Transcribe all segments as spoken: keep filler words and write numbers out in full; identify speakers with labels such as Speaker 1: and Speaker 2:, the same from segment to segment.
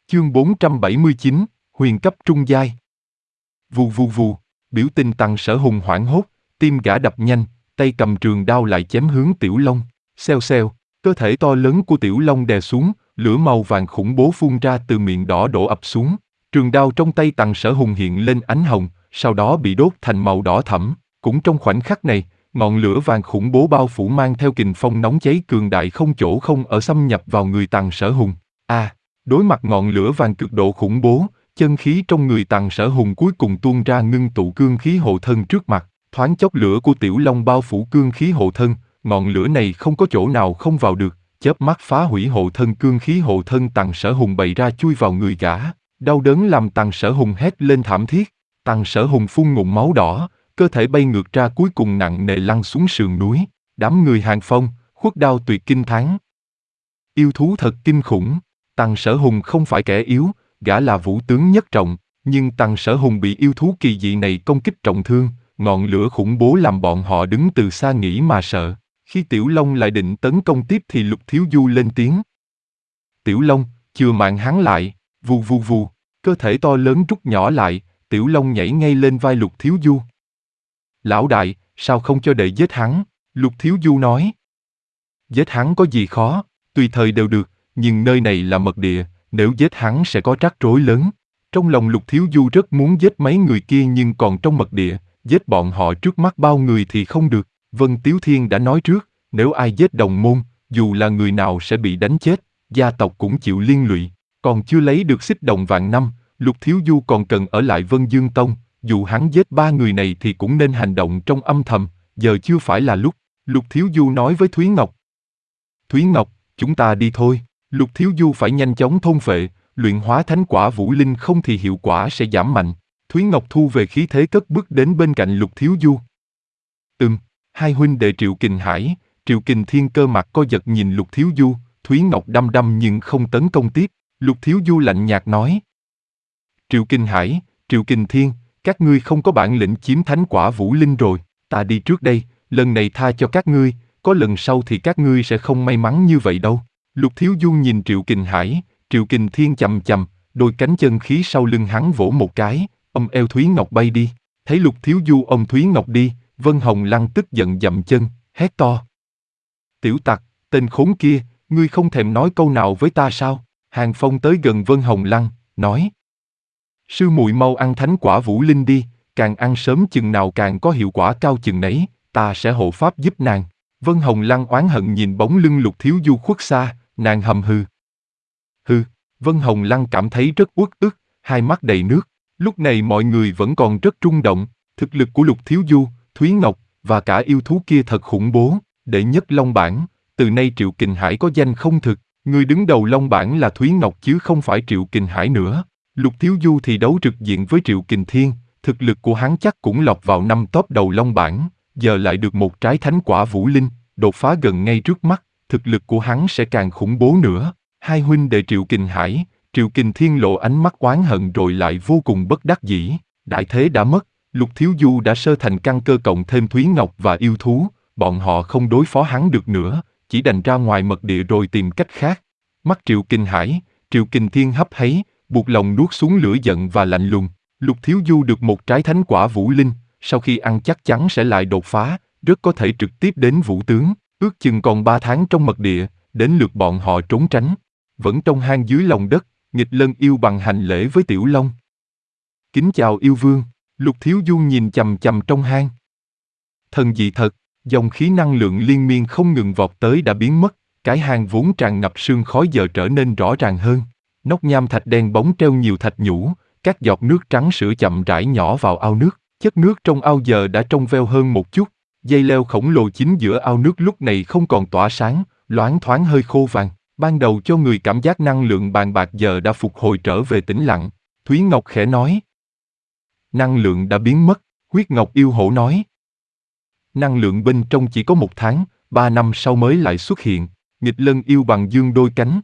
Speaker 1: Chương bốn trăm bảy mươi chín, huyền cấp trung giai. Vù vù vù, biểu tình Tằng Sở Hùng hoảng hốt, tim gã đập nhanh, tay cầm trường đao lại chém hướng Tiểu Long. Xèo xèo, cơ thể to lớn của Tiểu Long đè xuống, lửa màu vàng khủng bố phun ra từ miệng đỏ đổ ập xuống. Trường đao trong tay Tằng Sở Hùng hiện lên ánh hồng, sau đó bị đốt thành màu đỏ thẫm. Cũng trong khoảnh khắc này, ngọn lửa vàng khủng bố bao phủ mang theo kình phong nóng cháy cường đại không chỗ không ở xâm nhập vào người Tằng Sở Hùng. A, à, đối mặt ngọn lửa vàng cực độ khủng bố, chân khí trong người Tằng Sở Hùng cuối cùng tuôn ra ngưng tụ cương khí hộ thân trước mặt. Thoáng chốc lửa của Tiểu Long bao phủ cương khí hộ thân, ngọn lửa này không có chỗ nào không vào được, chớp mắt phá hủy hộ thân cương khí hộ thân Tằng Sở Hùng bày ra chui vào người gã. Đau đớn làm Tằng Sở Hùng hét lên thảm thiết. Tằng Sở Hùng phun ngụm máu đỏ, cơ thể bay ngược ra cuối cùng nặng nề lăn xuống sườn núi. Đám người Hàng Phong, Khuất Đao tuyệt kinh thán. Yêu thú thật kinh khủng. Tằng Sở Hùng không phải kẻ yếu, gã là vũ tướng nhất trọng, nhưng Tằng Sở Hùng bị yêu thú kỳ dị này công kích trọng thương, ngọn lửa khủng bố làm bọn họ đứng từ xa nghĩ mà sợ. Khi Tiểu Long lại định tấn công tiếp thì Lục Thiếu Du lên tiếng. Tiểu Long, chừa mạng hắn lại, vù vù vù, cơ thể to lớn rút nhỏ lại, Tiểu Long nhảy ngay lên vai Lục Thiếu Du. Lão đại, sao không cho đệ giết hắn? Lục Thiếu Du nói. Giết hắn có gì khó, tùy thời đều được, nhưng nơi này là mật địa, nếu giết hắn sẽ có rắc rối lớn. Trong lòng Lục Thiếu Du rất muốn giết mấy người kia nhưng còn trong mật địa, giết bọn họ trước mắt bao người thì không được. Vân Tiếu Thiên đã nói trước, nếu ai giết đồng môn, dù là người nào sẽ bị đánh chết, gia tộc cũng chịu liên lụy. Còn chưa lấy được xích đồng vạn năm, Lục Thiếu Du còn cần ở lại Vân Dương Tông, dù hắn giết ba người này thì cũng nên hành động trong âm thầm, giờ chưa phải là lúc. Lục Thiếu Du nói với Thúy Ngọc. Thúy Ngọc, chúng ta đi thôi. Lục Thiếu Du phải nhanh chóng thôn phệ, luyện hóa thánh quả vũ linh không thì hiệu quả sẽ giảm mạnh. Thúy Ngọc thu về khí thế cất bước đến bên cạnh Lục Thiếu Du. Ừm, hai huynh đệ Triệu Kình Hải, Triệu Kình Thiên cơ mặt co giật nhìn Lục Thiếu Du, Thúy Ngọc đăm đăm nhưng không tấn công tiếp. Lục Thiếu Du lạnh nhạt nói. Triệu Kình Hải, Triệu Kình Thiên, các ngươi không có bản lĩnh chiếm thánh quả vũ linh rồi, ta đi trước đây, lần này tha cho các ngươi, có lần sau thì các ngươi sẽ không may mắn như vậy đâu. Lục Thiếu Du nhìn Triệu Kình Hải, Triệu Kình Thiên chầm chầm, đôi cánh chân khí sau lưng hắn vỗ một cái, ôm eo Thúy Ngọc bay đi. Thấy Lục Thiếu Du ôm Thúy Ngọc đi, Vân Hồng Lăng tức giận dậm chân, hét to. Tiểu tặc, tên khốn kia, ngươi không thèm nói câu nào với ta sao? Hàng Phong tới gần Vân Hồng Lăng, nói. Sư muội mau ăn thánh quả vũ linh đi, càng ăn sớm chừng nào càng có hiệu quả cao chừng nấy, ta sẽ hộ pháp giúp nàng. Vân Hồng Lăng oán hận nhìn bóng lưng Lục Thiếu Du khuất xa, nàng hầm hừ. Hừ, Vân Hồng Lăng cảm thấy rất uất ức, hai mắt đầy nước. Lúc này mọi người vẫn còn rất rung động, thực lực của Lục Thiếu Du, Thúy Ngọc và cả yêu thú kia thật khủng bố. Đệ nhất Long Bảng, từ nay Triệu Kình Hải có danh không thực, người đứng đầu Long Bảng là Thúy Ngọc chứ không phải Triệu Kình Hải nữa. Lục Thiếu Du thì đấu trực diện với Triệu Kình Thiên, thực lực của hắn chắc cũng lọt vào năm top đầu Long Bảng, giờ lại được một trái thánh quả vũ linh, đột phá gần ngay trước mắt, thực lực của hắn sẽ càng khủng bố nữa. Hai huynh đệ Triệu Kình Hải, Triệu Kình Thiên lộ ánh mắt oán hận rồi lại vô cùng bất đắc dĩ. Đại thế đã mất, Lục Thiếu Du đã sơ thành căn cơ cộng thêm Thúy Ngọc và yêu thú, bọn họ không đối phó hắn được nữa, chỉ đành ra ngoài mật địa rồi tìm cách khác. Mắt Triệu Kình Hải, Triệu Kình Thiên hấp háy, buộc lòng nuốt xuống lửa giận và lạnh lùng. Lục Thiếu Du được một trái thánh quả vũ linh, sau khi ăn chắc chắn sẽ lại đột phá, rất có thể trực tiếp đến vũ tướng. Ước chừng còn ba tháng trong mật địa, đến lượt bọn họ trốn tránh. Vẫn trong hang dưới lòng đất, Nghịch Lân yêu bằng hành lễ với Tiểu Long. Kính chào yêu vương. Lục Thiếu Du nhìn chằm chằm trong hang. Thần dị thật, dòng khí năng lượng liên miên không ngừng vọt tới đã biến mất, cái hang vốn tràn ngập sương khói giờ trở nên rõ ràng hơn. Nóc nham thạch đen bóng treo nhiều thạch nhũ, các giọt nước trắng sữa chậm rãi nhỏ vào ao nước, chất nước trong ao giờ đã trong veo hơn một chút. Dây leo khổng lồ chính giữa ao nước lúc này không còn tỏa sáng, loáng thoáng hơi khô vàng. Ban đầu cho người cảm giác năng lượng bàn bạc giờ đã phục hồi trở về tĩnh lặng. Thúy Ngọc khẽ nói. Năng lượng đã biến mất, Huyết Ngọc yêu hổ nói. Năng lượng bên trong chỉ có một tháng, ba năm sau mới lại xuất hiện. Nghịch Lân yêu bằng dương đôi cánh.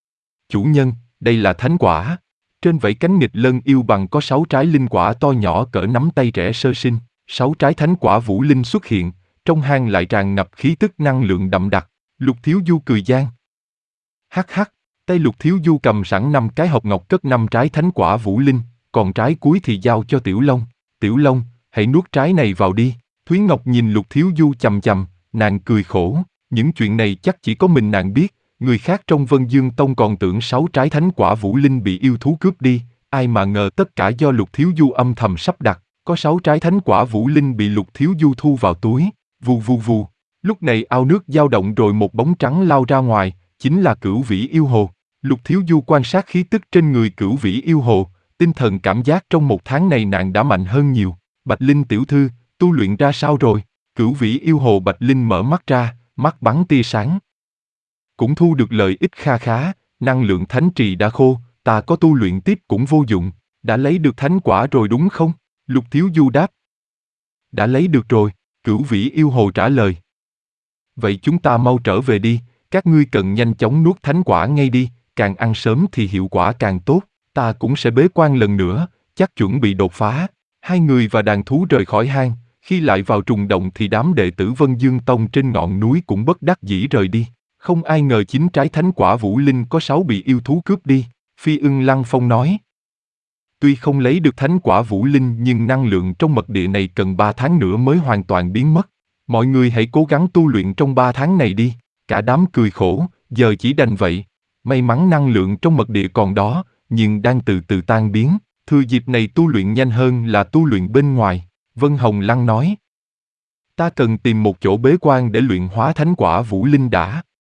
Speaker 1: Chủ nhân, đây là thánh quả. Trên vảy cánh Nghịch Lân yêu bằng có sáu trái linh quả to nhỏ cỡ nắm tay trẻ sơ sinh. Sáu trái thánh quả vũ linh xuất hiện, trong hang lại tràn ngập khí tức năng lượng đậm đặc. Lục Thiếu Du cười gian. Hắc hắc, Tay Lục Thiếu Du cầm sẵn năm cái hộp ngọc cất năm trái thánh quả vũ linh, còn trái cuối thì giao cho Tiểu Long. Tiểu Long, hãy nuốt trái này vào đi. Thúy Ngọc nhìn Lục Thiếu Du chằm chằm, nàng cười khổ, những chuyện này chắc chỉ có mình nàng biết, người khác trong Vân Dương Tông còn tưởng sáu trái thánh quả vũ linh bị yêu thú cướp đi, ai mà ngờ tất cả do Lục Thiếu Du âm thầm sắp đặt, có sáu trái thánh quả vũ linh bị Lục Thiếu Du thu vào túi, vù vù vù. Lúc này ao nước dao động rồi một bóng trắng lao ra ngoài, chính là Cửu Vĩ Yêu Hồ. Lục Thiếu Du quan sát khí tức trên người Cửu Vĩ Yêu Hồ, tinh thần cảm giác trong một tháng này nàng đã mạnh hơn nhiều. Bạch Linh tiểu thư, tu luyện ra sao rồi? Cửu Vĩ Yêu Hồ Bạch Linh mở mắt ra, mắt bắn tia sáng. Cũng thu được lợi ích kha khá, năng lượng thánh trì đã khô, ta có tu luyện tiếp cũng vô dụng. Đã lấy được thánh quả rồi đúng không? Lục Thiếu Du đáp. Đã lấy được rồi, Cửu Vĩ Yêu Hồ trả lời. Vậy chúng ta mau trở về đi, các ngươi cần nhanh chóng nuốt thánh quả ngay đi, càng ăn sớm thì hiệu quả càng tốt, ta cũng sẽ bế quan lần nữa, chắc chuẩn bị đột phá. Hai người và đàn thú rời khỏi hang, khi lại vào trùng động thì đám đệ tử Vân Dương Tông trên ngọn núi cũng bất đắc dĩ rời đi. Không ai ngờ chín trái thánh quả vũ linh có sáu bị yêu thú cướp đi, Phi Ưng Lăng Phong nói. Tuy không lấy được thánh quả vũ linh nhưng năng lượng trong mật địa này cần ba tháng nữa mới hoàn toàn biến mất. Mọi người hãy cố gắng tu luyện trong ba tháng này đi. Cả đám cười khổ, giờ chỉ đành vậy. May mắn năng lượng trong mật địa còn đó, nhưng đang từ từ tan biến. Thừa dịp này tu luyện nhanh hơn là tu luyện bên ngoài. Vân Hồng Lăng nói. Ta cần tìm một chỗ bế quan để luyện hóa thánh quả vũ linh đã.